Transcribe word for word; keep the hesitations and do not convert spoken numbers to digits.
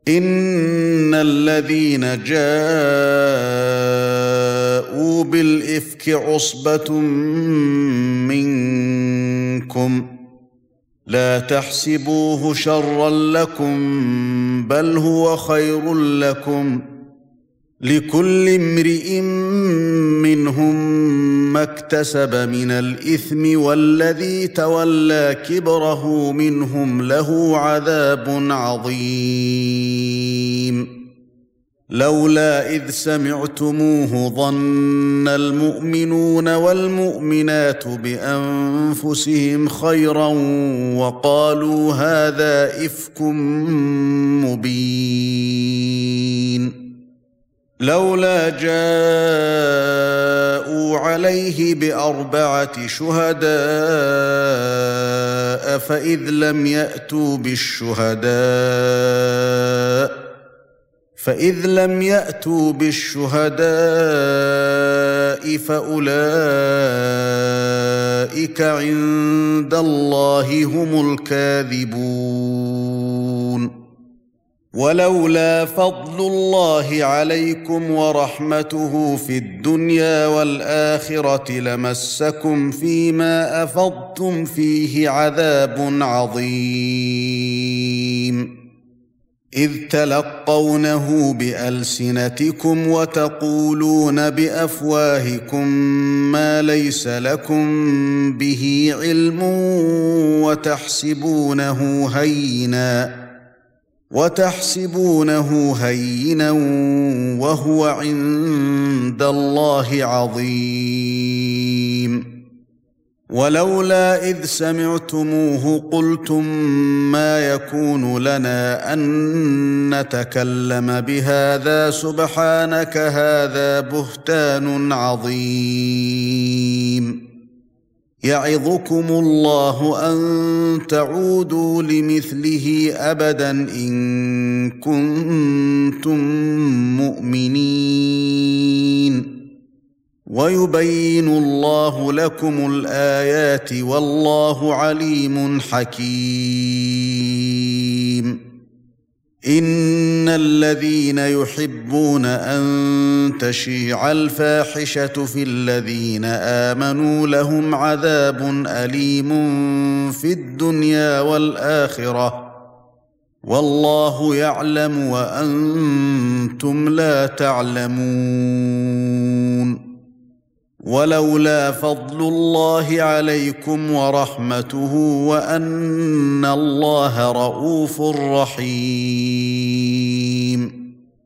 إن الذين جاءوا بالإفك عصبة منكم لا تحسبوه شرا لكم بل هو خير لكم لكل امرئ منهم ما اكتسب من الإثم والذي تولى كبره منهم له عذاب عظيم لولا إذ سمعتموه ظن المؤمنون والمؤمنات بأنفسهم خيرا وقالوا هذا إفك مبين لولا جاءوا عليه بأربعة شهداء فإذ لم يأتوا بالشهداء فإذ لم يأتوا بالشهداء فأولئك عند الله هم الكاذبون ولولا فضل الله عليكم ورحمته في الدنيا والآخرة لمسكم فيما أفضتم فيه عذاب عظيم إذ تلقونه بألسنتكم وتقولون بأفواهكم ما ليس لكم به علم وتحسبونه هيناً وتحسبونه هينا وهو عند الله عظيم ولولا إذ سمعتموه قلتم ما يكون لنا أن نتكلم بهذا سبحانك هذا بهتان عظيم يعظكم الله أن تعودوا لمثله أبدا إن كنتم مؤمنين ويبين الله لكم الآيات والله عليم حكيم إن الذين يحبون أن تشيع الفاحشة في الذين آمنوا لهم عذاب أليم في الدنيا والآخرة والله يعلم وأنتم لا تعلمون ولولا فضل الله عليكم ورحمته وأن الله رءوف رحيم